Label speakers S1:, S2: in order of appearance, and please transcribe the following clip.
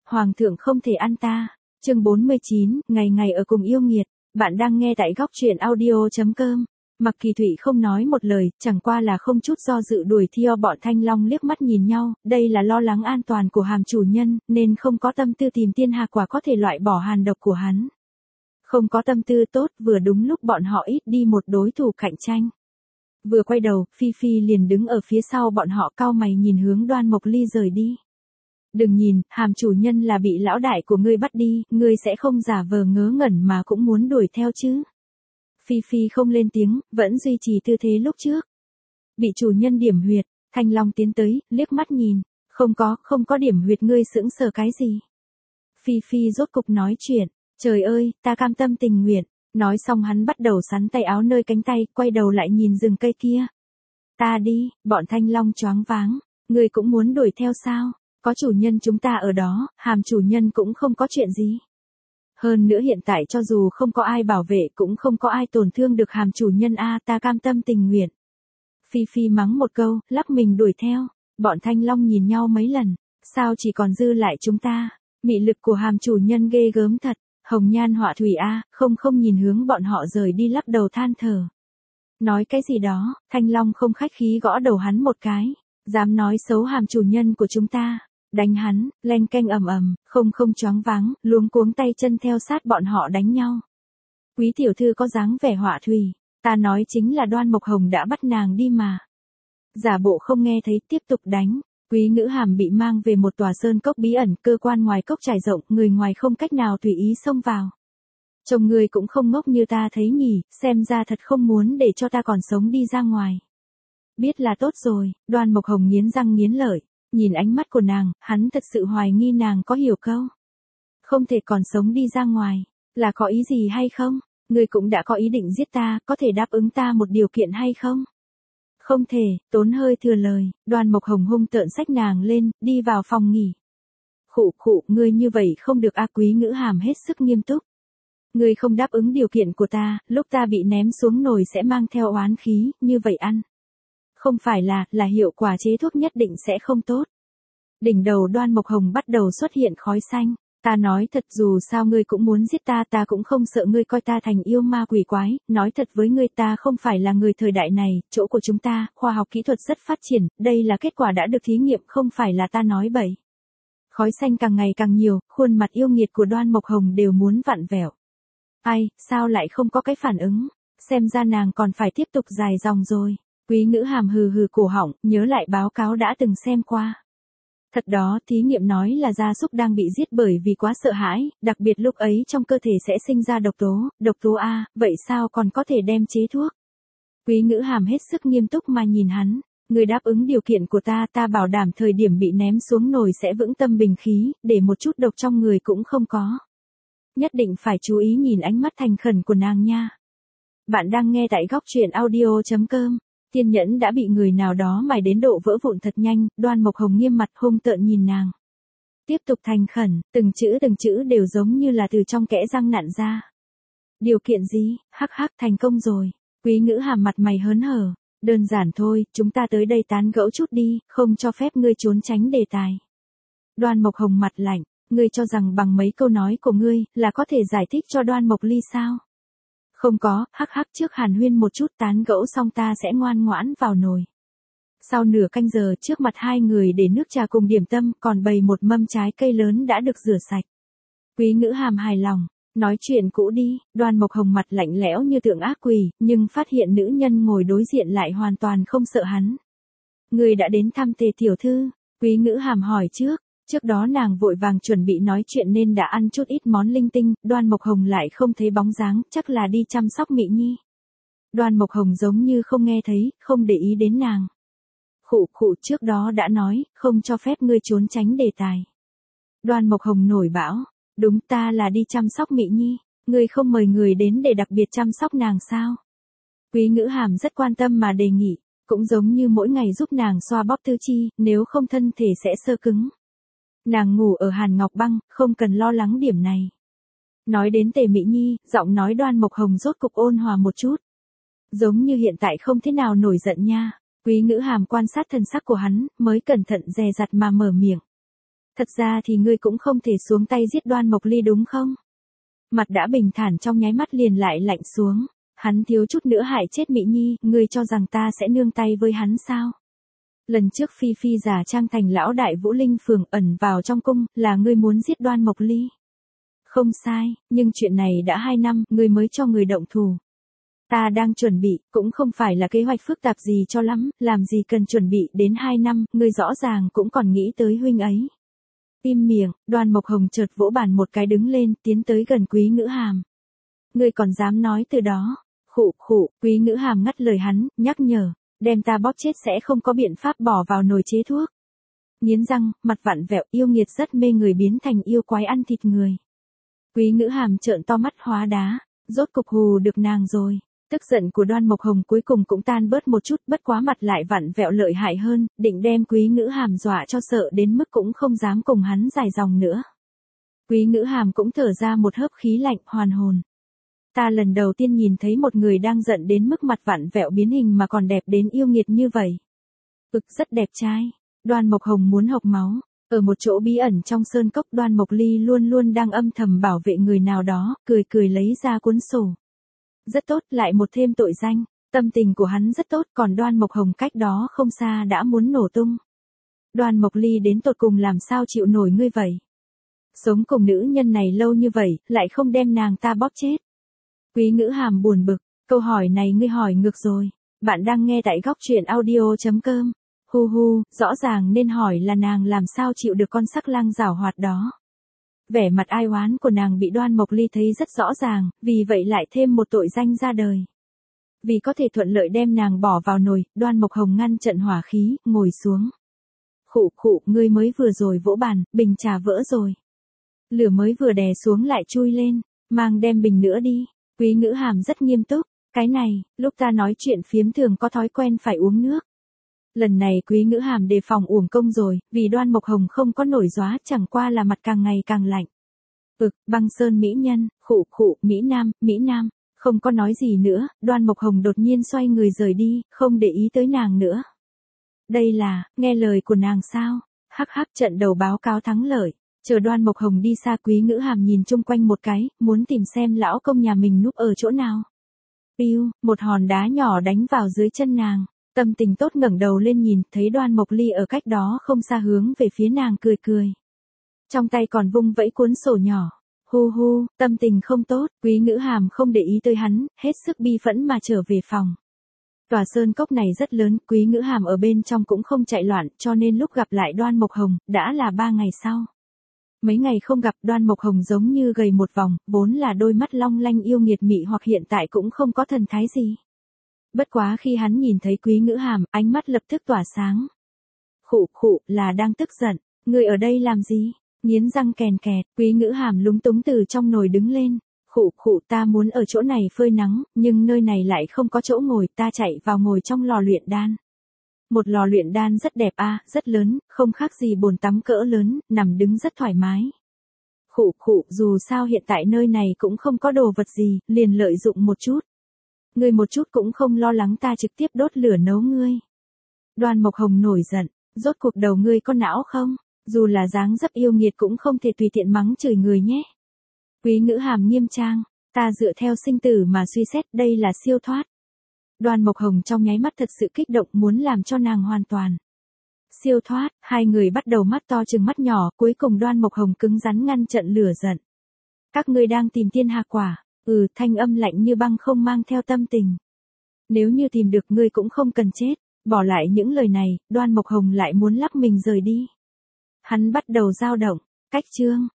S1: Hoàng thượng không thể ăn ta. Chương 49, ngày ngày ở cùng yêu nghiệt. Bạn đang nghe tại góc truyện audio.com. Mặc Kỳ Thụy không nói một lời, chẳng qua là không chút do dự đuổi theo bọn Thanh Long liếc mắt nhìn nhau, đây là lo lắng an toàn của Hàm chủ nhân, nên không có tâm tư tìm tiên hà quả có thể loại bỏ hàn độc của hắn. Không có tâm tư tốt, vừa đúng lúc bọn họ ít đi một đối thủ cạnh tranh. Vừa quay đầu, Phi Phi liền đứng ở phía sau bọn họ cau mày nhìn hướng Đoan Mộc Ly rời đi. Đừng nhìn, Hàm chủ nhân là bị lão đại của ngươi bắt đi, ngươi sẽ không giả vờ ngớ ngẩn mà cũng muốn đuổi theo chứ. Phi Phi không lên tiếng, vẫn duy trì tư thế lúc trước. Bị chủ nhân điểm huyệt, Thanh Long tiến tới, liếc mắt nhìn, không có điểm huyệt, ngươi sững sờ cái gì. Phi Phi rốt cục nói chuyện, trời ơi, ta cam tâm tình nguyện. Nói xong hắn bắt đầu sắn tay áo nơi cánh tay, quay đầu lại nhìn rừng cây kia. Ta đi, bọn Thanh Long choáng váng, ngươi cũng muốn đuổi theo sao? Có chủ nhân chúng ta ở đó, Hàm chủ nhân cũng không có chuyện gì. Hơn nữa hiện tại cho dù không có ai bảo vệ cũng không có ai tổn thương được Hàm chủ nhân a, ta cam tâm tình nguyện. Phi Phi mắng một câu, lắc mình đuổi theo. Bọn Thanh Long nhìn nhau mấy lần, sao chỉ còn dư lại chúng ta? Mị lực của Hàm chủ nhân ghê gớm thật. Hồng Nhan Họa Thủy a, không nhìn hướng bọn họ rời đi lắc đầu than thở. Nói cái gì đó, Thanh Long không khách khí gõ đầu hắn một cái, dám nói xấu Hàm chủ nhân của chúng ta, đánh hắn, leng keng ầm ầm, không choáng váng, luống cuống tay chân theo sát bọn họ đánh nhau. Quý tiểu thư có dáng vẻ Họa Thủy, ta nói chính là Đoan Mộc Hồng đã bắt nàng đi mà. Giả bộ không nghe thấy tiếp tục đánh. Quý Ngữ Hàm bị mang về một tòa sơn cốc bí ẩn, cơ quan ngoài cốc trải rộng, người ngoài không cách nào tùy ý xông vào. Chồng người cũng không ngốc như ta thấy nhỉ, xem ra thật không muốn để cho ta còn sống đi ra ngoài. Biết là tốt rồi, Đoan Mộc Hồng nghiến răng nghiến lợi, nhìn ánh mắt của nàng, hắn thật sự hoài nghi nàng có hiểu câu. Không thể còn sống đi ra ngoài, là có ý gì hay không? Người cũng đã có ý định giết ta, có thể đáp ứng ta một điều kiện hay không? Không thể, tốn hơi thừa lời, Đoan Mộc Hồng hung tợn xách nàng lên, đi vào phòng nghỉ. Khụ, ngươi như vậy không được a. Quý Ngữ Hàm hết sức nghiêm túc. Ngươi không đáp ứng điều kiện của ta, lúc ta bị ném xuống nồi sẽ mang theo oán khí, như vậy ăn. Không phải là hiệu quả chế thuốc nhất định sẽ không tốt. Đỉnh đầu Đoan Mộc Hồng bắt đầu xuất hiện khói xanh. Ta nói thật, dù sao ngươi cũng muốn giết ta cũng không sợ ngươi coi ta thành yêu ma quỷ quái, nói thật với ngươi, ta không phải là người thời đại này, chỗ của chúng ta, khoa học kỹ thuật rất phát triển, đây là kết quả đã được thí nghiệm, không phải là ta nói bậy. Khói xanh càng ngày càng nhiều, khuôn mặt yêu nghiệt của Đoan Mộc Hồng đều muốn vặn vẹo. Ai, sao lại không có cái phản ứng, xem ra nàng còn phải tiếp tục dài dòng rồi. Quý Ngữ Hàm hừ cổ họng, nhớ lại báo cáo đã từng xem qua. Thật đó, thí nghiệm nói là gia súc đang bị giết bởi vì quá sợ hãi, đặc biệt lúc ấy trong cơ thể sẽ sinh ra độc tố A, vậy sao còn có thể đem chế thuốc? Quý Ngữ Hàm hết sức nghiêm túc mà nhìn hắn, người đáp ứng điều kiện của ta bảo đảm thời điểm bị ném xuống nồi sẽ vững tâm bình khí, để một chút độc trong người cũng không có. Nhất định phải chú ý nhìn ánh mắt thành khẩn của nàng nha. Bạn đang nghe tại góc truyện audio.com. Tiên nhẫn đã bị người nào đó mài đến độ vỡ vụn thật nhanh, Đoan Mộc Hồng nghiêm mặt hung tợn nhìn nàng. Tiếp tục thành khẩn, từng chữ đều giống như là từ trong kẽ răng nặn ra. Điều kiện gì? Hắc thành công rồi. Quý Ngữ Hàm mặt mày hớn hở. Đơn giản thôi, chúng ta tới đây tán gẫu chút đi, không cho phép ngươi trốn tránh đề tài. Đoan Mộc Hồng mặt lạnh, ngươi cho rằng bằng mấy câu nói của ngươi là có thể giải thích cho Đoan Mộc Ly sao? Không có, hắc trước hàn huyên một chút, tán gẫu xong ta sẽ ngoan ngoãn vào nồi. Sau nửa canh giờ, trước mặt hai người để nước trà cùng điểm tâm, còn bày một mâm trái cây lớn đã được rửa sạch. Quý Ngữ Hàm hài lòng, nói chuyện cũ đi. Đoan Mộc Hồng mặt lạnh lẽo như tượng ác quỷ, nhưng phát hiện nữ nhân ngồi đối diện lại hoàn toàn không sợ hắn. Người đã đến thăm Tề tiểu thư? Quý Ngữ Hàm hỏi trước. Trước đó nàng vội vàng chuẩn bị nói chuyện nên đã ăn chút ít món linh tinh, Đoan Mộc Hồng lại không thấy bóng dáng, chắc là đi chăm sóc Mị Nhi. Đoan Mộc Hồng giống như không nghe thấy, không để ý đến nàng. Khụ, trước đó đã nói, không cho phép ngươi trốn tránh đề tài. Đoan Mộc Hồng nổi bão, đúng, ta là đi chăm sóc Mị Nhi, ngươi không mời người đến để đặc biệt chăm sóc nàng sao? Quý Ngữ Hàm rất quan tâm mà đề nghị, cũng giống như mỗi ngày giúp nàng xoa bóp tư chi, nếu không thân thể sẽ xơ cứng. Nàng ngủ ở Hàn Ngọc Băng, không cần lo lắng điểm này. Nói đến Tề Mị Nhi, giọng nói Đoan Mộc Hồng rốt cục ôn hòa một chút. Giống như hiện tại không thế nào nổi giận nha. Quý Ngữ Hàm quan sát thần sắc của hắn, mới cẩn thận dè dặt mà mở miệng. Thật ra thì ngươi cũng không thể xuống tay giết Đoan Mộc Ly đúng không? Mặt đã bình thản trong nháy mắt liền lại lạnh xuống. Hắn thiếu chút nữa hại chết Mỹ Nhi, ngươi cho rằng ta sẽ nương tay với hắn sao? Lần trước Phi Phi giả trang thành lão đại Vũ Linh Phường ẩn vào trong cung, là ngươi muốn giết Đoan Mộc Ly. Không sai, nhưng chuyện này đã 2 năm, ngươi mới cho người động thủ. Ta đang chuẩn bị, cũng không phải là kế hoạch phức tạp gì cho lắm, làm gì cần chuẩn bị đến 2 năm, ngươi rõ ràng cũng còn nghĩ tới huynh ấy. Im miệng, Đoan Mộc Hồng chợt vỗ bàn một cái đứng lên, tiến tới gần Quý Ngữ Hàm. Ngươi còn dám nói từ đó? Khụ khụ, Quý Ngữ Hàm ngắt lời hắn, nhắc nhở, đem ta bóp chết sẽ không có biện pháp bỏ vào nồi chế thuốc. Nghiến răng, mặt vặn vẹo, yêu nghiệt rất mê người biến thành yêu quái ăn thịt người. Quý Ngữ Hàm trợn to mắt hóa đá, rốt cục hù được nàng rồi. Tức giận của Đoan Mộc Hồng cuối cùng cũng tan bớt một chút, bất quá mặt lại vặn vẹo lợi hại hơn, định đem Quý Ngữ Hàm dọa cho sợ đến mức cũng không dám cùng hắn dài dòng nữa. Quý Ngữ Hàm cũng thở ra một hớp khí lạnh, hoàn hồn. Ta lần đầu tiên nhìn thấy một người đang giận đến mức mặt vặn vẹo biến hình mà còn đẹp đến yêu nghiệt như vậy. Rất đẹp trai. Đoan Mộc Hồng muốn hộc máu. Ở một chỗ bí ẩn trong sơn cốc, Đoan Mộc Ly luôn luôn đang âm thầm bảo vệ người nào đó, cười cười lấy ra cuốn sổ. Rất tốt, lại một thêm tội danh. Tâm tình của hắn rất tốt, còn Đoan Mộc Hồng cách đó không xa đã muốn nổ tung. Đoan Mộc Ly đến tột cùng làm sao chịu nổi ngươi vậy? Sống cùng nữ nhân này lâu như vậy, lại không đem nàng ta bóp chết. Quý Ngữ Hàm buồn bực, câu hỏi này ngươi hỏi ngược rồi. Bạn đang nghe tại góc truyện audio.com. Hu hu, rõ ràng nên hỏi là nàng làm sao chịu được con sắc lang giảo hoạt đó. Vẻ mặt ai oán của nàng bị Đoan Mộc Ly thấy rất rõ ràng, vì vậy lại thêm một tội danh ra đời. Vì có thể thuận lợi đem nàng bỏ vào nồi, Đoan Mộc Hồng ngăn trận hỏa khí, ngồi xuống. Khụ khụ, ngươi mới vừa rồi vỗ bàn, bình trà vỡ rồi. Lửa mới vừa đè xuống lại chui lên, mang đem bình nữa đi. Quý Ngữ Hàm rất nghiêm túc, cái này, lúc ta nói chuyện phiếm thường có thói quen phải uống nước. Lần này Quý Ngữ Hàm đề phòng uổng công rồi, vì Đoan Mộc Hồng không có nổi gióa, chẳng qua là mặt càng ngày càng lạnh. Băng sơn mỹ nhân, khụ khụ, Mỹ Nam, không có nói gì nữa, Đoan Mộc Hồng đột nhiên xoay người rời đi, không để ý tới nàng nữa. Đây là, nghe lời của nàng sao? Hắc hắc, trận đầu báo cáo thắng lợi. Chờ Đoan Mộc Hồng đi xa, Quý Ngữ Hàm nhìn chung quanh một cái, muốn tìm xem lão công nhà mình núp ở chỗ nào. Piu, một hòn đá nhỏ đánh vào dưới chân nàng. Tâm tình tốt ngẩng đầu lên nhìn, thấy Đoan Mộc Ly ở cách đó không xa hướng về phía nàng cười cười. Trong tay còn vung vẫy cuốn sổ nhỏ. Hu hu, tâm tình không tốt, Quý Ngữ Hàm không để ý tới hắn, hết sức bi phẫn mà trở về phòng. Tòa sơn cốc này rất lớn, Quý Ngữ Hàm ở bên trong cũng không chạy loạn, cho nên lúc gặp lại Đoan Mộc Hồng, đã là 3 ngày sau. Mấy ngày không gặp, Đoan Mộc Hồng giống như gầy một vòng, vốn là đôi mắt long lanh yêu nghiệt mị hoặc hiện tại cũng không có thần thái gì. Bất quá khi hắn nhìn thấy Quý Ngữ Hàm, ánh mắt lập tức tỏa sáng. Khụ khụ, là đang tức giận, ngươi ở đây làm gì? Nghiến răng kèn kẹt, Quý Ngữ Hàm lúng túng từ trong nồi đứng lên. Khụ khụ, ta muốn ở chỗ này phơi nắng, nhưng nơi này lại không có chỗ ngồi, ta chạy vào ngồi trong lò luyện đan. Một lò luyện đan rất đẹp rất lớn, không khác gì bồn tắm cỡ lớn, nằm đứng rất thoải mái. Khụ khụ, dù sao hiện tại nơi này cũng không có đồ vật gì, liền lợi dụng một chút. Ngươi một chút cũng không lo lắng ta trực tiếp đốt lửa nấu ngươi. Đoan Mộc Hồng nổi giận, rốt cuộc đầu ngươi có não không? Dù là dáng dấp yêu nghiệt cũng không thể tùy tiện mắng chửi người nhé. Quý Ngữ Hàm nghiêm trang, ta dựa theo sinh tử mà suy xét, đây là siêu thoát. Đoan Mộc Hồng trong nháy mắt thật sự kích động, muốn làm cho nàng hoàn toàn siêu thoát. Hai người bắt đầu mắt to chừng mắt nhỏ, cuối cùng Đoan Mộc Hồng cứng rắn ngăn trận lửa giận. Các ngươi đang tìm tiên hà quả? Thanh âm lạnh như băng không mang theo tâm tình. Nếu như tìm được ngươi cũng không cần chết. Bỏ lại những lời này, Đoan Mộc Hồng lại muốn lắc mình rời đi. Hắn bắt đầu dao động. Cách chương.